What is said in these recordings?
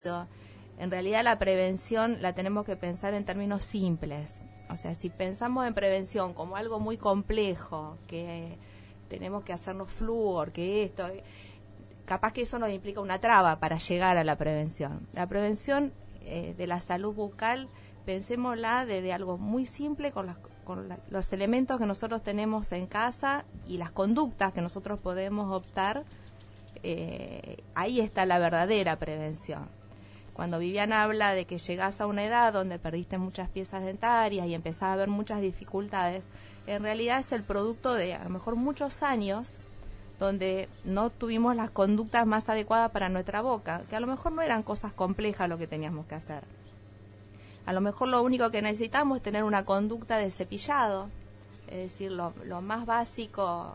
En realidad la prevención la tenemos que pensar en términos simples. O sea, si pensamos en prevención como algo muy complejo, que tenemos que hacernos flúor, que esto, capaz que eso nos implica una traba para llegar a la prevención. La prevención de la salud bucal, pensémosla desde algo muy simple con los elementos que nosotros tenemos en casa y las conductas que nosotros podemos optar. Ahí está la verdadera prevención. Cuando Viviana habla de que llegás a una edad donde perdiste muchas piezas dentarias y empezás a ver muchas dificultades, en realidad es el producto de a lo mejor muchos años donde no tuvimos las conductas más adecuadas para nuestra boca, que a lo mejor no eran cosas complejas lo que teníamos que hacer. A lo mejor lo único que necesitamos es tener una conducta de cepillado, es decir, lo más básico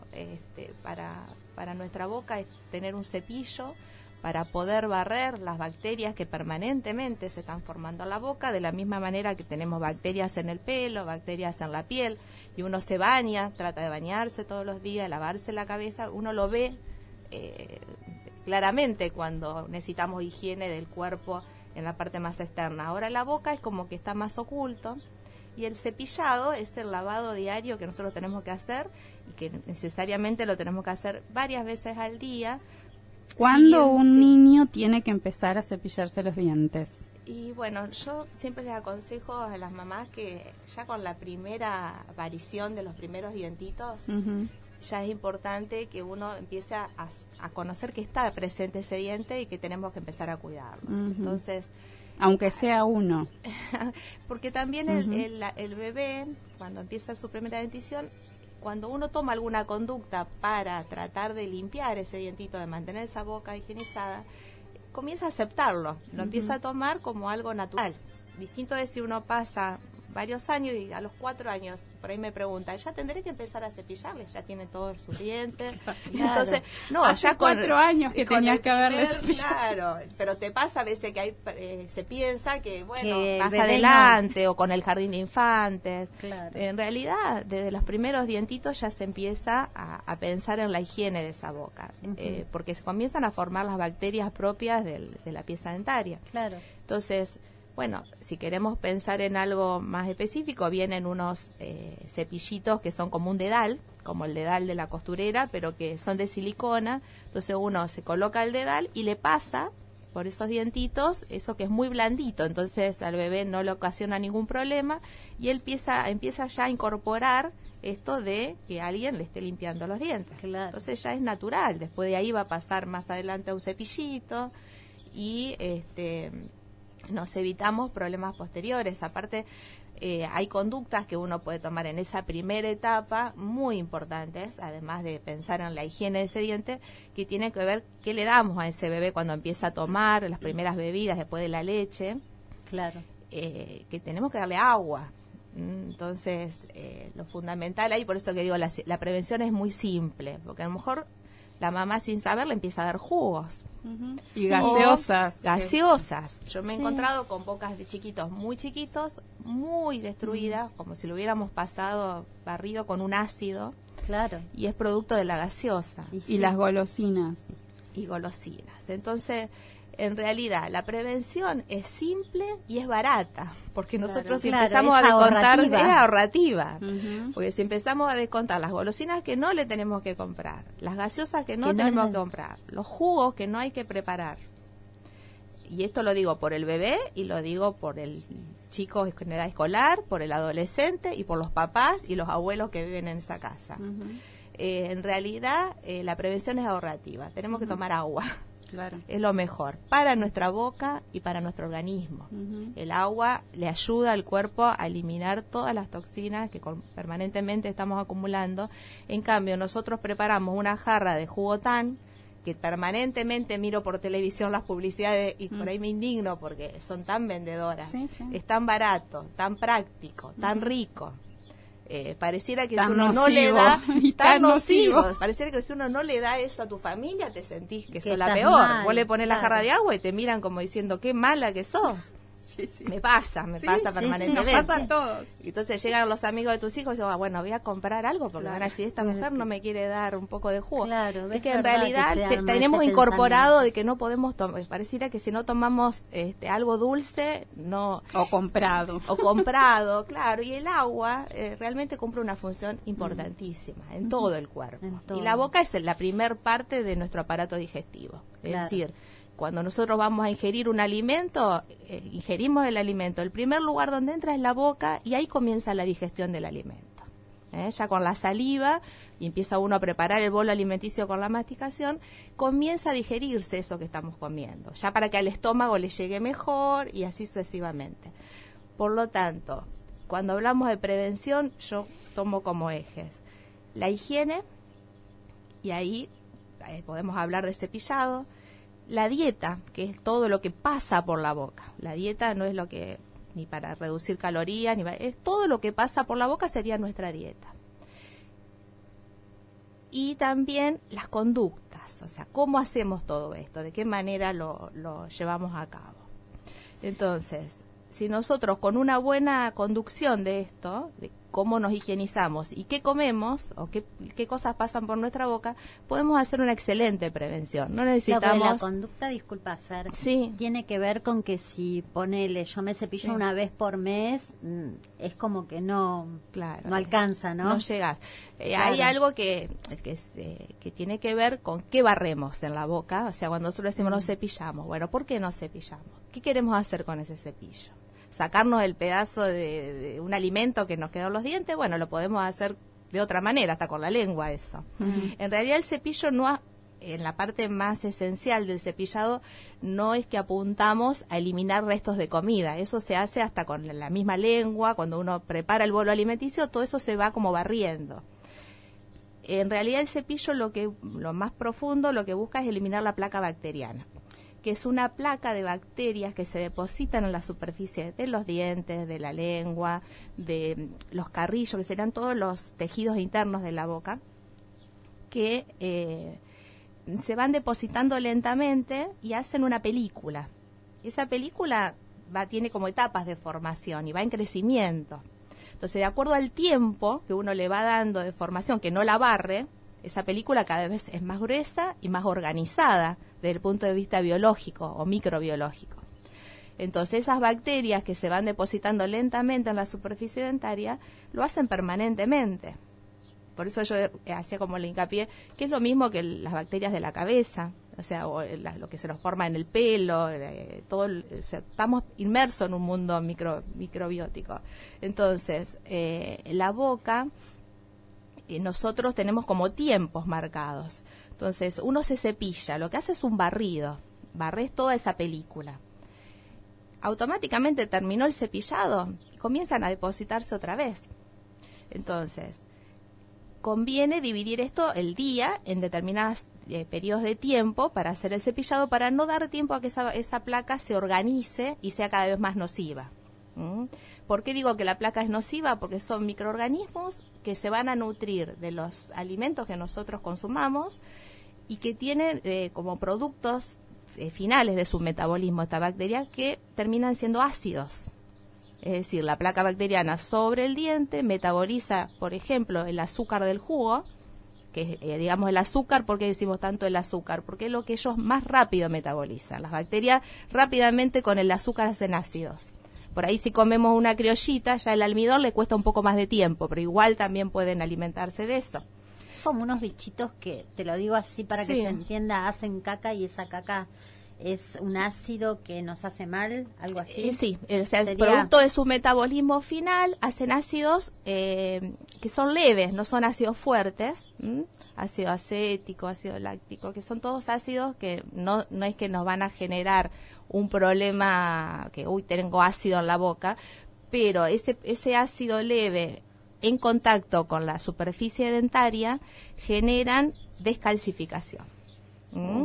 para nuestra boca es tener un cepillo para poder barrer las bacterias que permanentemente se están formando en la boca, de la misma manera que tenemos bacterias en el pelo, bacterias en la piel, y uno se baña, trata de bañarse todos los días, lavarse la cabeza, uno lo ve claramente cuando necesitamos higiene del cuerpo en la parte más externa. Ahora la boca es como que está más oculto, y el cepillado es el lavado diario que nosotros tenemos que hacer, y que necesariamente lo tenemos que hacer varias veces al día. ¿Cuándo un niño tiene que empezar a cepillarse los dientes? Y bueno, yo siempre les aconsejo a las mamás que ya con la primera aparición de los primeros dientitos, ya es importante que uno empiece a conocer que está presente ese diente y que tenemos que empezar a cuidarlo. Entonces, aunque sea uno. Porque también el bebé, cuando empieza su primera dentición, cuando uno toma alguna conducta para tratar de limpiar ese dientito, de mantener esa boca higienizada, comienza a aceptarlo, lo empieza a tomar como algo natural. Distinto es si uno pasa varios años y a los 4 años, por ahí me pregunta, ¿ya tendré que empezar a cepillarle? Ya tiene todos sus dientes. Claro. Entonces, no, hace ya 4 años que tenías que haberle cepillado. Claro, pero te pasa a veces que se piensa que, bueno, que más adelante o con el jardín de infantes. Claro. En realidad, desde los primeros dientitos ya se empieza a pensar en la higiene de esa boca, porque se comienzan a formar las bacterias propias de la pieza dentaria. Claro. Entonces, bueno, si queremos pensar en algo más específico, vienen unos cepillitos que son como un dedal, como el dedal de la costurera, pero que son de silicona. Entonces uno se coloca el dedal y le pasa por esos dientitos eso que es muy blandito. Entonces al bebé no le ocasiona ningún problema y él empieza ya a incorporar esto de que alguien le esté limpiando los dientes. Claro. Entonces ya es natural. Después de ahí va a pasar más adelante a un cepillito y nos evitamos problemas posteriores. Aparte, hay conductas que uno puede tomar en esa primera etapa muy importantes, además de pensar en la higiene de ese diente, que tiene que ver qué le damos a ese bebé cuando empieza a tomar las primeras bebidas después de la leche. Claro. Que tenemos que darle agua. Entonces, lo fundamental ahí, por eso que digo, la prevención es muy simple, porque a lo mejor la mamá sin saber le empieza a dar jugos. Y gaseosas. Gaseosas. Yo me he encontrado con bocas de chiquitos, muy destruidas, como si lo hubiéramos barrido con un ácido. Claro. Y es producto de la gaseosa. Y las golosinas. Y golosinas. Entonces, en realidad, la prevención es simple y es barata, porque nosotros si empezamos a descontar, es ahorrativa, porque si empezamos a descontar las golosinas que no le tenemos que comprar, las gaseosas que no tenemos que comprar, los jugos que no hay que preparar, y esto lo digo por el bebé y lo digo por el chico en edad escolar, por el adolescente y por los papás y los abuelos que viven en esa casa. En realidad, la prevención es ahorrativa, tenemos que tomar agua. Claro. Es lo mejor para nuestra boca y para nuestro organismo. El agua le ayuda al cuerpo a eliminar todas las toxinas que permanentemente estamos acumulando. En cambio, nosotros preparamos una jarra de jugo tan, que permanentemente miro por televisión las publicidades y por ahí me indigno porque son tan vendedoras. Es tan barato, tan práctico, tan rico. Pareciera que tan si uno nocivo, no le da tan nocivo, pareciera que si uno no le da eso a tu familia te sentís que sos la estás peor. mal, Vos le pones la jarra de agua y te miran como diciendo qué mala que sos. Me pasa permanentemente. Nos pasa a todos. Entonces llegan los amigos de tus hijos y dicen, bueno, voy a comprar algo porque van a decir, esta mujer no me quiere dar un poco de jugo. Claro, es que en realidad tenemos incorporado de que no podemos tomar, pareciera que si no tomamos algo dulce, no... O comprado, claro, y el agua realmente cumple una función importantísima en todo el cuerpo. Y la boca es la primer parte de nuestro aparato digestivo. Es decir, cuando nosotros vamos a ingerir un alimento, ingerimos el alimento, el primer lugar donde entra es la boca y ahí comienza la digestión del alimento. Ya con la saliva, y empieza uno a preparar el bolo alimenticio con la masticación, comienza a digerirse eso que estamos comiendo, ya para que al estómago le llegue mejor y así sucesivamente. Por lo tanto, cuando hablamos de prevención, yo tomo como ejes la higiene, y ahí podemos hablar de cepillado, la dieta, que es todo lo que pasa por la boca. La dieta no es lo que, ni para reducir calorías, es todo lo que pasa por la boca sería nuestra dieta. Y también las conductas, o sea, cómo hacemos todo esto, de qué manera lo llevamos a cabo. Entonces, si nosotros con una buena conducción de esto, de cómo nos higienizamos y qué comemos o qué cosas pasan por nuestra boca, podemos hacer una excelente prevención. No necesitamos... La conducta, disculpa Fer, tiene que ver con que si ponele, yo me cepillo una vez por mes, es como que no alcanza, ¿no? No llegas. Hay algo que tiene que ver con qué barremos en la boca, o sea, cuando nosotros decimos nos cepillamos, bueno, ¿por qué nos cepillamos? ¿Qué queremos hacer con ese cepillo? Sacarnos el pedazo de un alimento que nos quedó en los dientes, bueno, lo podemos hacer de otra manera, hasta con la lengua eso. En realidad el cepillo en la parte más esencial del cepillado, no es que apuntamos a eliminar restos de comida, eso se hace hasta con la misma lengua, cuando uno prepara el bolo alimenticio, todo eso se va como barriendo. En realidad el cepillo lo más profundo lo que busca es eliminar la placa bacteriana, que es una placa de bacterias que se depositan en la superficie de los dientes, de la lengua, de los carrillos, que serían todos los tejidos internos de la boca, que se van depositando lentamente y hacen una película. Esa película tiene como etapas de formación y va en crecimiento. Entonces, de acuerdo al tiempo que uno le va dando de formación, que no la barre, esa película cada vez es más gruesa y más organizada desde el punto de vista biológico o microbiológico. Entonces esas bacterias que se van depositando lentamente en la superficie dentaria lo hacen permanentemente. Por eso yo hacía como el hincapié que es lo mismo que las bacterias de la cabeza, o sea, lo que se nos forma en el pelo, estamos inmersos en un mundo microbiótico. Entonces, la boca... nosotros tenemos como tiempos marcados. Entonces, uno se cepilla, lo que hace es un barrido, barres toda esa película. Automáticamente terminó el cepillado y comienzan a depositarse otra vez. Entonces, conviene dividir esto el día en determinados periodos de tiempo para hacer el cepillado, para no dar tiempo a que esa placa se organice y sea cada vez más nociva. ¿Por qué digo que la placa es nociva? Porque son microorganismos que se van a nutrir de los alimentos que nosotros consumamos y que tienen como productos finales de su metabolismo esta bacteria que terminan siendo ácidos. Es decir, la placa bacteriana sobre el diente metaboliza, por ejemplo, el azúcar del jugo, que es, digamos, el azúcar. ¿Por qué decimos tanto el azúcar? Porque es lo que ellos más rápido metabolizan. Las bacterias rápidamente con el azúcar hacen ácidos. Por ahí si comemos una criollita, ya el almidón le cuesta un poco más de tiempo, pero igual también pueden alimentarse de eso. Son unos bichitos que, te lo digo así para que se entienda, hacen caca y esa caca es un ácido que nos hace mal, algo así. Sí, o sea, el producto de su metabolismo final hacen ácidos que son leves, no son ácidos fuertes, ácido acético, ácido láctico, que son todos ácidos que no es que nos van a generar un problema que, tengo ácido en la boca, pero ese ácido leve en contacto con la superficie dentaria generan descalcificación.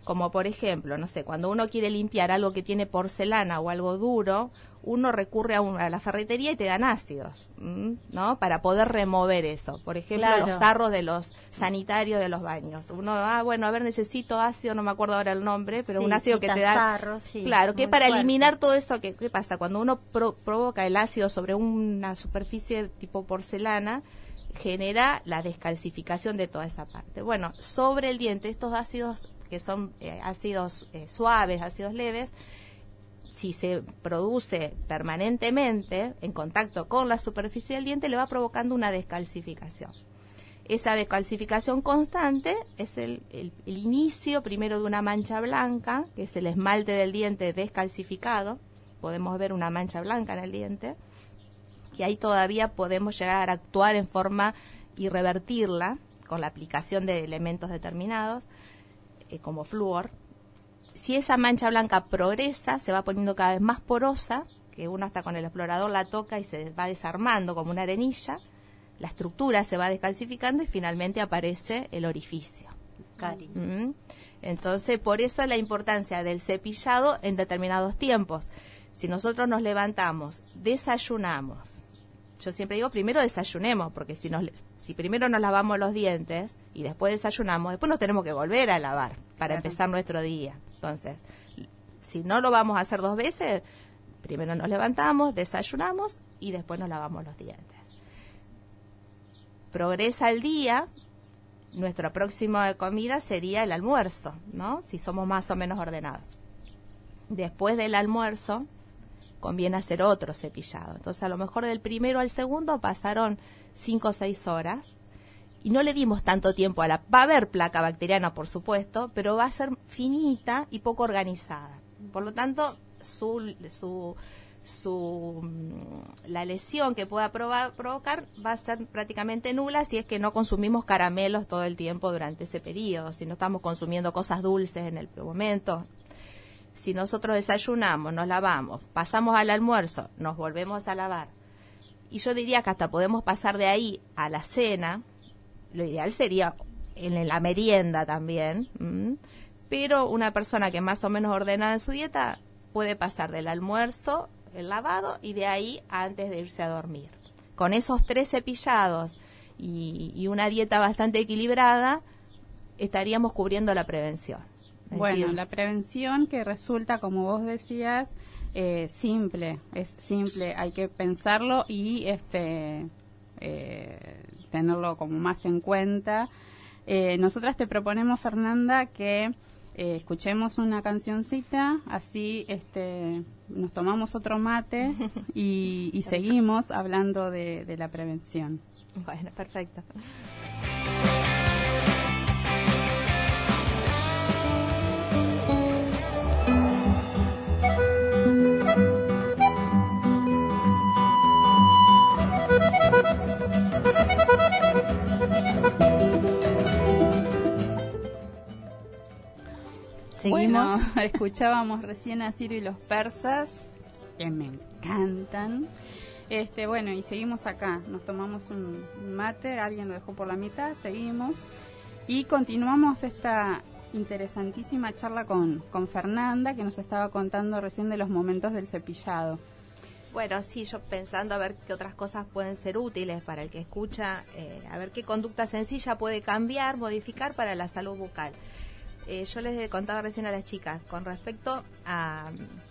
como por ejemplo, no sé, cuando uno quiere limpiar algo que tiene porcelana o algo duro, uno recurre a la ferretería y te dan ácidos, ¿no? Para poder remover eso. Por ejemplo, los sarros de los sanitarios de los baños. Uno, bueno, a ver, necesito ácido, no me acuerdo ahora el nombre, pero un ácido que te da... Sarro, claro, que para eliminar todo eso, ¿qué pasa? Cuando uno provoca el ácido sobre una superficie tipo porcelana, genera la descalcificación de toda esa parte. Bueno, sobre el diente, estos ácidos que son ácidos suaves, ácidos leves, si se produce permanentemente en contacto con la superficie del diente, le va provocando una descalcificación. Esa descalcificación constante es el inicio primero de una mancha blanca, que es el esmalte del diente descalcificado. Podemos ver una mancha blanca en el diente, que ahí todavía podemos llegar a actuar en forma y revertirla con la aplicación de elementos determinados, como flúor. Si esa mancha blanca progresa, se va poniendo cada vez más porosa, que uno hasta con el explorador la toca y se va desarmando como una arenilla, la estructura se va descalcificando y finalmente aparece el orificio. Entonces, por eso la importancia del cepillado en determinados tiempos. Si nosotros nos levantamos, desayunamos, yo siempre digo, primero desayunemos, porque si primero nos lavamos los dientes y después desayunamos, después nos tenemos que volver a lavar para empezar nuestro día. Entonces, si no lo vamos a hacer 2 veces, primero nos levantamos, desayunamos y después nos lavamos los dientes. Progresa el día, nuestra próxima comida sería el almuerzo, ¿no? Si somos más o menos ordenados. Después del almuerzo, conviene hacer otro cepillado. Entonces, a lo mejor del primero al segundo pasaron 5 o 6 horas y no le dimos tanto tiempo va a haber placa bacteriana, por supuesto, pero va a ser finita y poco organizada. Por lo tanto, la lesión que pueda provocar va a ser prácticamente nula si es que no consumimos caramelos todo el tiempo durante ese periodo, si no estamos consumiendo cosas dulces en el momento. Si nosotros desayunamos, nos lavamos, pasamos al almuerzo, nos volvemos a lavar. Y yo diría que hasta podemos pasar de ahí a la cena. Lo ideal sería en la merienda también. Pero una persona que más o menos ordena en su dieta puede pasar del almuerzo, el lavado, y de ahí antes de irse a dormir. Con esos 3 cepillados y una dieta bastante equilibrada, estaríamos cubriendo la prevención. Bueno, la prevención que resulta, como vos decías, simple, hay que pensarlo y tenerlo como más en cuenta. Nosotras te proponemos, Fernanda, que escuchemos una cancioncita, así nos tomamos otro mate y seguimos hablando de la prevención. Bueno, perfecto. Bueno, escuchábamos recién a Ciro y los persas, que me encantan. Bueno, y seguimos acá, nos tomamos un mate, alguien lo dejó por la mitad, seguimos y continuamos esta interesantísima charla con Fernanda, que nos estaba contando recién de los momentos del cepillado. Bueno, sí, yo pensando a ver qué otras cosas pueden ser útiles para el que escucha, a ver qué conducta sencilla puede cambiar, modificar para la salud bucal. Yo les contaba recién a las chicas con respecto a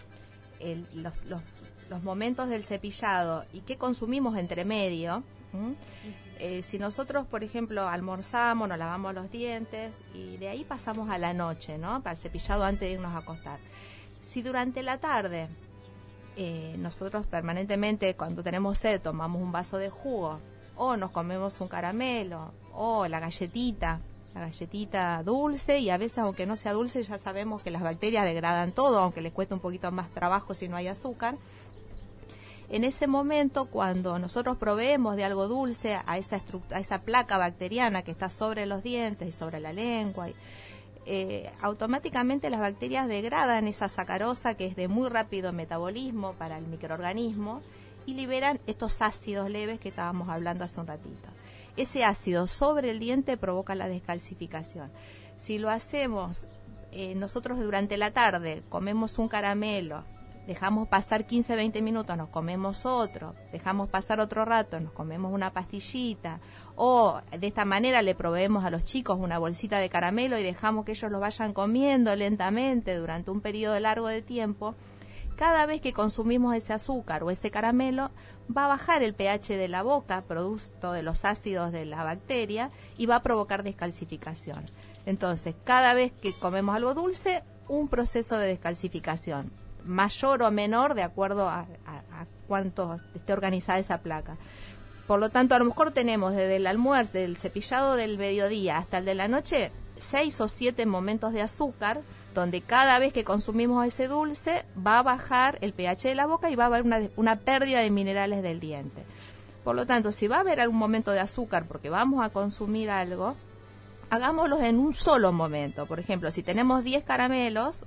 los momentos del cepillado y qué consumimos entre medio. Si nosotros, por ejemplo, almorzamos, nos lavamos los dientes y de ahí pasamos a la noche, ¿no? Para el cepillado antes de irnos a acostar. Si durante la tarde nosotros permanentemente, cuando tenemos sed, tomamos un vaso de jugo o nos comemos un caramelo o la galletita dulce, y a veces, aunque no sea dulce, ya sabemos que las bacterias degradan todo, aunque les cuesta un poquito más trabajo si no hay azúcar. En ese momento, cuando nosotros proveemos de algo dulce a esa placa bacteriana que está sobre los dientes y sobre la lengua, automáticamente las bacterias degradan esa sacarosa, que es de muy rápido metabolismo para el microorganismo, y liberan estos ácidos leves que estábamos hablando hace un ratito. Ese ácido sobre el diente provoca la descalcificación. Si lo hacemos nosotros durante la tarde comemos un caramelo, dejamos pasar 15, 20 minutos, nos comemos otro, dejamos pasar otro rato, nos comemos una pastillita, o de esta manera le proveemos a los chicos una bolsita de caramelo y dejamos que ellos lo vayan comiendo lentamente durante un periodo largo de tiempo. Cada vez que consumimos ese azúcar o ese caramelo, va a bajar el pH de la boca, producto de los ácidos de la bacteria, y va a provocar descalcificación. Entonces, cada vez que comemos algo dulce, un proceso de descalcificación, mayor o menor de acuerdo a cuánto esté organizada esa placa. Por lo tanto, a lo mejor tenemos desde el almuerzo, del cepillado del mediodía hasta el de la noche, 6 o 7 momentos de azúcar, donde cada vez que consumimos ese dulce va a bajar el pH de la boca y va a haber una pérdida de minerales del diente. Por lo tanto, si va a haber algún momento de azúcar porque vamos a consumir algo, hagámoslos en un solo momento. Por ejemplo, si tenemos 10 caramelos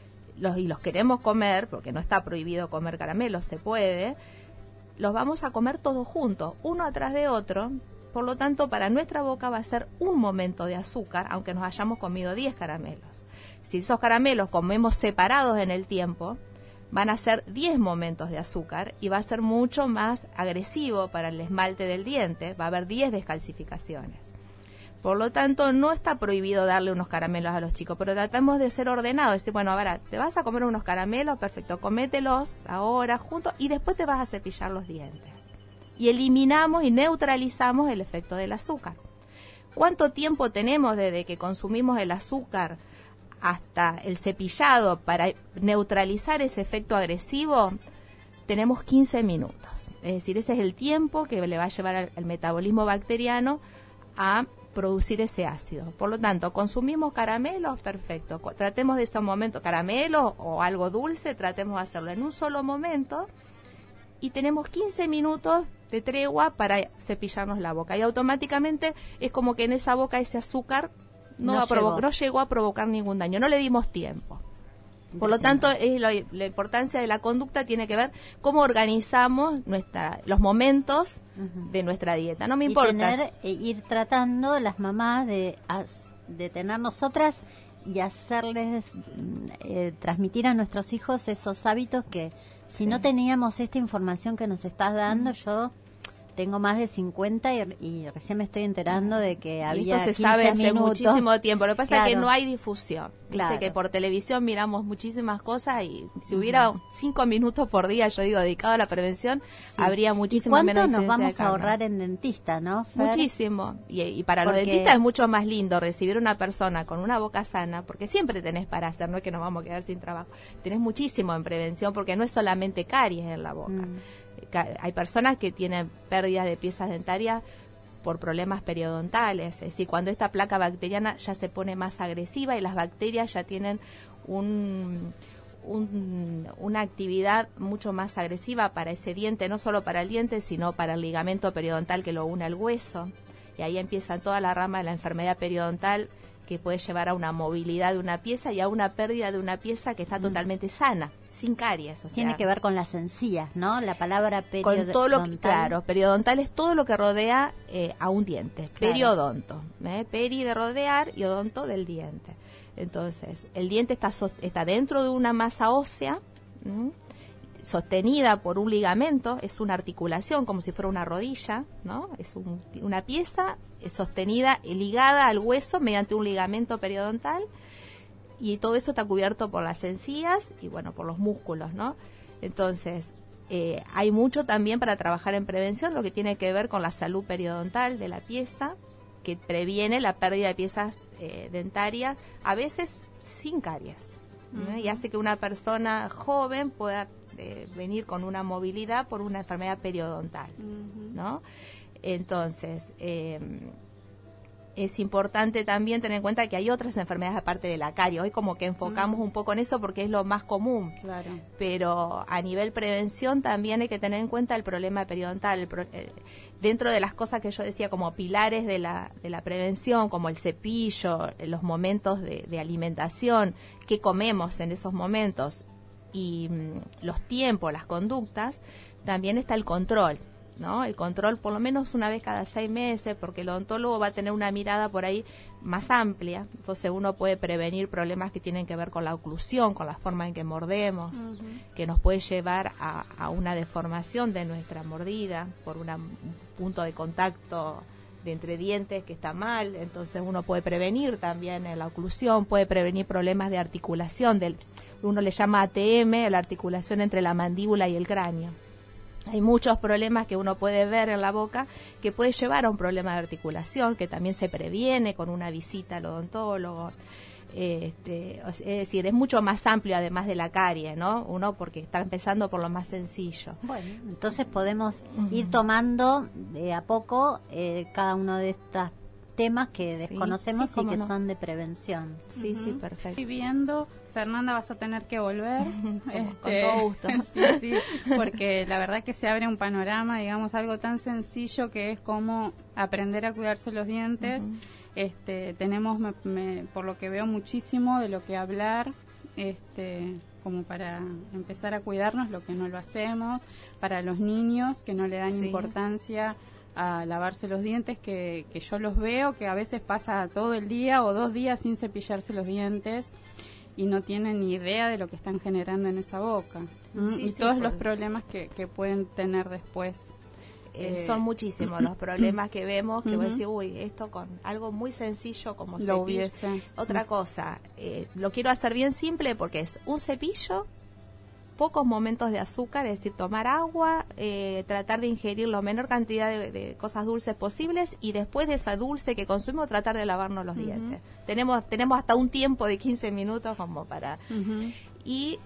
y los queremos comer, porque no está prohibido comer caramelos, se puede, los vamos a comer todos juntos, uno atrás de otro. Por lo tanto, para nuestra boca va a ser un momento de azúcar, aunque nos hayamos comido 10 caramelos. Si esos caramelos comemos separados en el tiempo, van a ser 10 momentos de azúcar y va a ser mucho más agresivo para el esmalte del diente, va a haber 10 descalcificaciones. Por lo tanto, no está prohibido darle unos caramelos a los chicos, pero tratamos de ser ordenados, decir, bueno, ahora te vas a comer unos caramelos, perfecto, comételos ahora juntos y después te vas a cepillar los dientes. Y eliminamos y neutralizamos el efecto del azúcar. ¿Cuánto tiempo tenemos desde que consumimos el azúcar hasta el cepillado para neutralizar ese efecto agresivo? Tenemos 15 minutos. Es decir, ese es el tiempo que le va a llevar al metabolismo bacteriano a producir ese ácido. Por lo tanto, consumimos caramelos, perfecto. Tratemos de ese momento, caramelo o algo dulce, tratemos de hacerlo en un solo momento y tenemos 15 minutos de tregua para cepillarnos la boca. Y automáticamente es como que en esa boca ese azúcar no llegó a provocar ningún daño, no le dimos tiempo. Por lo tanto, la importancia de la conducta tiene que ver cómo organizamos los momentos de nuestra dieta. No me importa. Ir tratando las mamás de tener nosotras y hacerles transmitir a nuestros hijos esos hábitos que si no teníamos esta información que nos estás dando, yo tengo más de 50 y recién me estoy enterando de que había 15 se sabe hace minutos. Muchísimo tiempo. Lo que pasa Claro. es que no hay difusión. Claro. Viste que por televisión miramos muchísimas cosas y si hubiera 5 minutos por día, yo digo, dedicado a la prevención, Sí. habría muchísima menos ¿Cuánto nos incidencia vamos de a cáncer? ahorrar en dentista, no, Fer? Muchísimo. Y para los Porque- dentistas es mucho más lindo recibir una persona con una boca sana, porque siempre tenés para hacer, no es que nos vamos a quedar sin trabajo. Tenés muchísimo en prevención, porque no es solamente caries en la boca. Hay personas que tienen pérdidas de piezas dentarias por problemas periodontales, es decir, cuando esta placa bacteriana ya se pone más agresiva y las bacterias ya tienen una actividad mucho más agresiva para ese diente, no solo para el diente, sino para el ligamento periodontal que lo une al hueso. Y ahí empieza toda la rama de la enfermedad periodontal que puede llevar a una movilidad de una pieza y a una pérdida de una pieza que está totalmente sana, sin caries. O sea, Tiene que ver con las encías, ¿no? La palabra con todo lo que, claro, periodontal es todo lo que rodea a un diente. Claro. Periodonto, peri de rodear y odonto del diente. Entonces, el diente está dentro de una masa ósea, sostenida por un ligamento, es una articulación como si fuera una rodilla, ¿no? Es una pieza sostenida, ligada al hueso mediante un ligamento periodontal, y todo eso está cubierto por las encías y bueno, por los músculos, ¿no? Entonces, hay mucho también para trabajar en prevención, lo que tiene que ver con la salud periodontal de la pieza, que previene la pérdida de piezas dentarias, a veces sin caries, ¿no? Y hace que una persona joven pueda venir con una movilidad por una enfermedad periodontal, ¿no? Entonces, es importante también tener en cuenta que hay otras enfermedades aparte de la caries. Hoy como que enfocamos un poco en eso porque es lo más común. Claro. Pero a nivel prevención también hay que tener en cuenta el problema periodontal. Dentro de las cosas que yo decía como pilares de la prevención, como el cepillo, los momentos de alimentación, qué comemos en esos momentos y los tiempos, las conductas, también está el control. ¿no? El control por lo menos una vez cada 6 meses, porque el odontólogo va a tener una mirada por ahí más amplia, entonces uno puede prevenir problemas que tienen que ver con la oclusión, con la forma en que mordemos, que nos puede llevar a una deformación de nuestra mordida por un punto de contacto de entre dientes que está mal, entonces uno puede prevenir también la oclusión, puede prevenir problemas de articulación, uno le llama ATM, la articulación entre la mandíbula y el cráneo. Hay muchos problemas que uno puede ver en la boca que puede llevar a un problema de articulación, que también se previene con una visita al odontólogo. Es decir, es mucho más amplio además de la carie, ¿no? Uno porque está empezando por lo más sencillo. Bueno, entonces podemos ir tomando de a poco cada uno de estos temas que desconocemos y que son de prevención. Sí, sí, perfecto. Estoy viendo, Fernanda, vas a tener que volver. Con todo gusto. Sí, porque la verdad que se abre un panorama, digamos, algo tan sencillo que es como aprender a cuidarse los dientes. Tenemos, por lo que veo, muchísimo de lo que hablar, como para empezar a cuidarnos, lo que no lo hacemos, para los niños que no le dan importancia a lavarse los dientes, que yo los veo, que a veces pasa todo el día o 2 días sin cepillarse los dientes y no tienen ni idea de lo que están generando en esa boca. Todos los problemas que pueden tener después. Son muchísimos los problemas que vemos, que voy a decir, uy, esto con algo muy sencillo como cepillo. Otra cosa, lo quiero hacer bien simple porque es un cepillo, pocos momentos de azúcar, es decir, tomar agua, tratar de ingerir la menor cantidad de cosas dulces posibles y después de esa dulce que consumimos tratar de lavarnos los dientes. Tenemos hasta un tiempo de 15 minutos como para... Y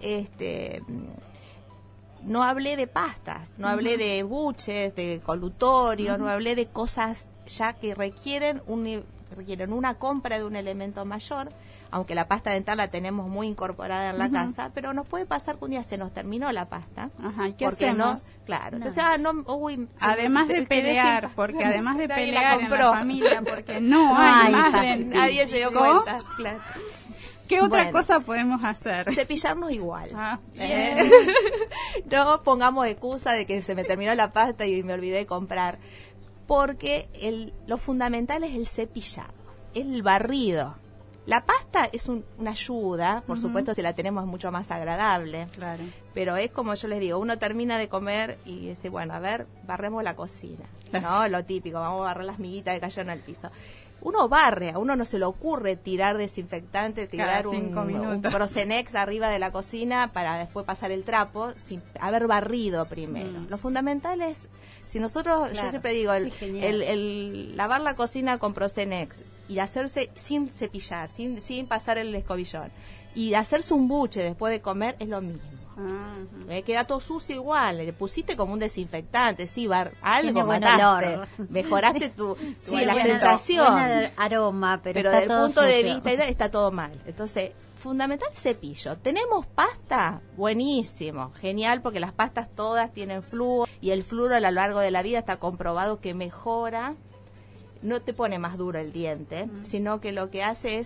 no hablé de pastas, no hablé de buches, de colutorio, no hablé de cosas ya que requieren una compra de un elemento mayor, aunque la pasta dental la tenemos muy incorporada en la casa, pero nos puede pasar que un día se nos terminó la pasta. ¿Y qué hacemos? Claro, no. Entonces, además de pelear, porque además de pelear en la familia, porque no hay más dentístico, nadie se dio cuenta, claro. ¿Qué otra cosa podemos hacer? Cepillarnos igual. No pongamos excusa de que se me terminó la pasta y me olvidé de comprar. Porque lo fundamental es el cepillado, el barrido. La pasta es una ayuda, por supuesto, si la tenemos es mucho más agradable. Claro. Pero es como yo les digo, uno termina de comer y dice, bueno, a ver, barremos la cocina. ¿No? Lo típico, vamos a barrer las miguitas que cayeron al piso. Uno barre, a uno no se le ocurre tirar desinfectante, tirar un Prosenex arriba de la cocina para después pasar el trapo sin haber barrido primero. Lo fundamental es, si nosotros, yo siempre digo, el lavar la cocina con Prosenex y hacerse sin cepillar, sin pasar el escobillón, y hacerse un buche después de comer es lo mismo. Queda todo sucio igual, le pusiste como un desinfectante, algo mataste, mejoraste la sensación, buen aroma, pero desde el punto de vista está todo mal. Entonces, fundamental cepillo. ¿Tenemos pasta? Buenísimo, genial, porque las pastas todas tienen flúor y el flúor a lo largo de la vida está comprobado que mejora, no te pone más duro el diente, sino que lo que hace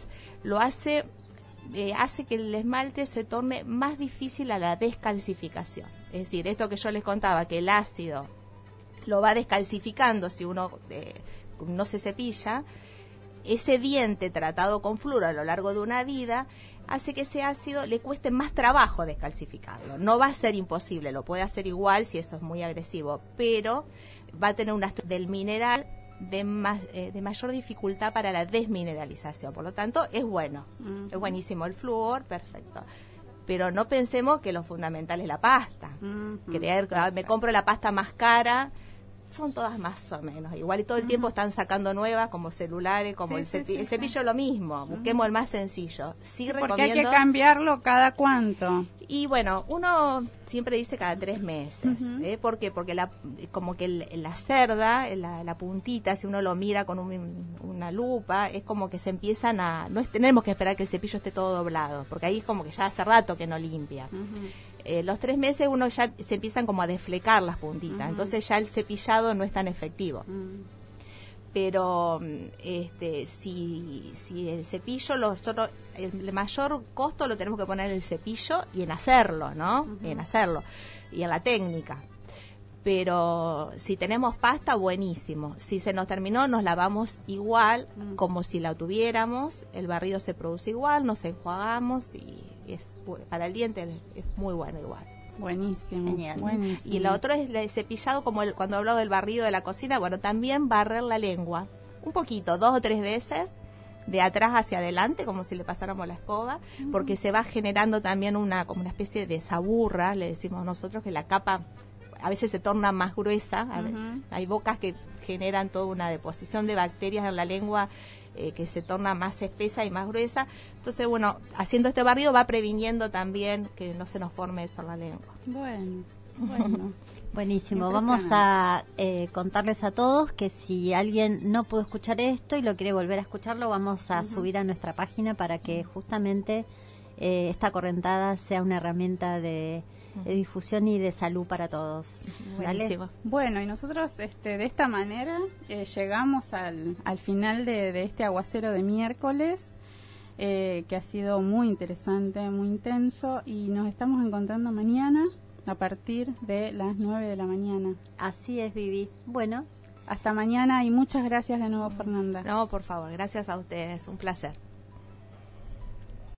hace que el esmalte se torne más difícil a la descalcificación. Es decir, esto que yo les contaba, que el ácido lo va descalcificando si uno no se cepilla, ese diente tratado con flúor a lo largo de una vida hace que ese ácido le cueste más trabajo descalcificarlo. No va a ser imposible, lo puede hacer igual si eso es muy agresivo, pero va a tener del mineral de mayor dificultad para la desmineralización. Por lo tanto, es bueno, es buenísimo el flúor, perfecto. Pero no pensemos que lo fundamental es la pasta. Creer que me compro la pasta más cara, son todas más o menos igual, y todo el tiempo están sacando nuevas, como celulares, como el cepillo lo mismo, busquemos el más sencillo. Porque hay que cambiarlo cada cuánto. Y bueno, uno siempre dice cada 3 meses. ¿Por qué? Porque como que la cerda, la puntita, si uno lo mira con una lupa, es como que se empiezan no tenemos que esperar que el cepillo esté todo doblado, porque ahí es como que ya hace rato que no limpia. Los 3 meses uno ya se empiezan como a desflecar las puntitas, entonces ya el cepillado no es tan efectivo. Pero si el cepillo, el mayor costo lo tenemos que poner en el cepillo y en hacerlo, ¿no? En hacerlo y en la técnica. pero si tenemos pasta, buenísimo. Si se nos terminó, nos lavamos igual, como si la tuviéramos, el barrido se produce igual, nos enjuagamos y para el diente es muy bueno igual. Buenísimo, Genial. buenísimo. Y lo otro es el cepillado, como cuando hablo del barrido de la cocina, bueno, también barrer la lengua, un poquito, 2 o 3 veces, de atrás hacia adelante, como si le pasáramos la escoba, porque se va generando también como una especie de saburra, le decimos nosotros, que la capa a veces se torna más gruesa. Hay bocas que generan toda una deposición de bacterias en la lengua que se torna más espesa y más gruesa. Entonces, bueno, haciendo este barrido va previniendo también que no se nos forme eso en la lengua. Bueno. Buenísimo. Vamos a contarles a todos que si alguien no pudo escuchar esto y lo quiere volver a escucharlo, vamos a subir a nuestra página para que justamente esta correntada sea una herramienta de difusión y de salud para todos. Buenísimo. Bueno, y nosotros de esta manera llegamos al final de este aguacero de miércoles, que ha sido muy interesante, muy intenso, y nos estamos encontrando mañana a partir de las 9 de la mañana. Así es, Vivi. Bueno. Hasta mañana y muchas gracias de nuevo, Fernanda. No, por favor, gracias a ustedes, un placer.